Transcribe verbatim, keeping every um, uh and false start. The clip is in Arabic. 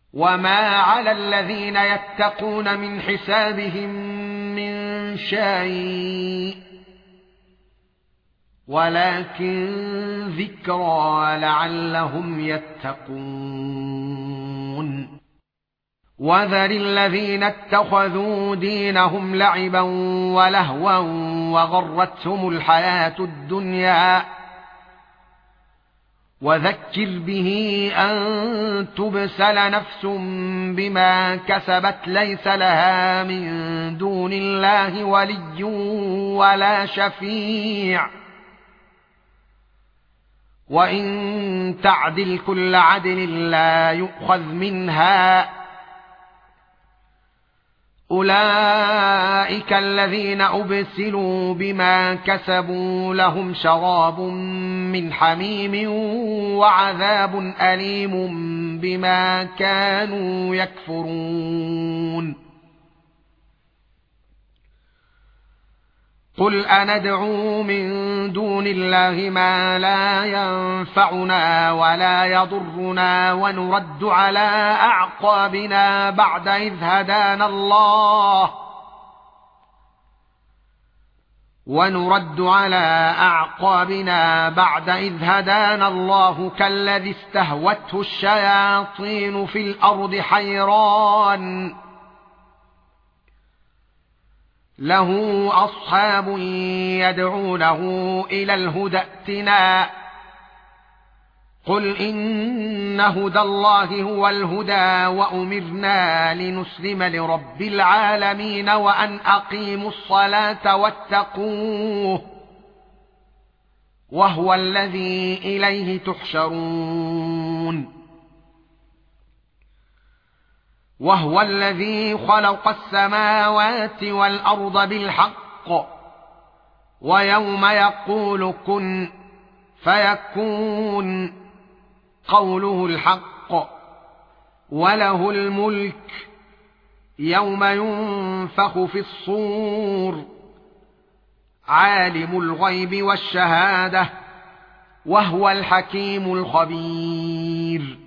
وما على الذين يتقون من حسابهم من شيء ولكن ذكرى لعلهم يتقون. وذر الذين اتخذوا دينهم لعبا ولهوا وغرتهم الحياة الدنيا وذكر به أن تبسل نفس بما كسبت ليس لها من دون الله ولي ولا شفيع وإن تعدل كل عدل لا يؤخذ منها. أولئك الذين أبسلوا بما كسبوا لهم شراب من حميم وعذاب أليم بما كانوا يكفرون. قل أندعو من دون الله ما لا ينفعنا ولا يضرنا ونرد على أعقابنا بعد إذ هدانا الله ونرد على أعقابنا بعد إذ هدانا الله كالذي استهوته الشياطين في الأرض حيران له أصحاب يدعونه إلى الهدى ائتنا. قل إن هدى الله هو الهدى وأمرنا لنسلم لرب العالمين وأن أقيموا الصلاة واتقوه وهو الذي إليه تحشرون. وهو الذي خلق السماوات والأرض بالحق ويوم يقول كن فيكون قوله الحق وله الملك يوم ينفخ في الصور عالم الغيب والشهادة وهو الحكيم الخبير.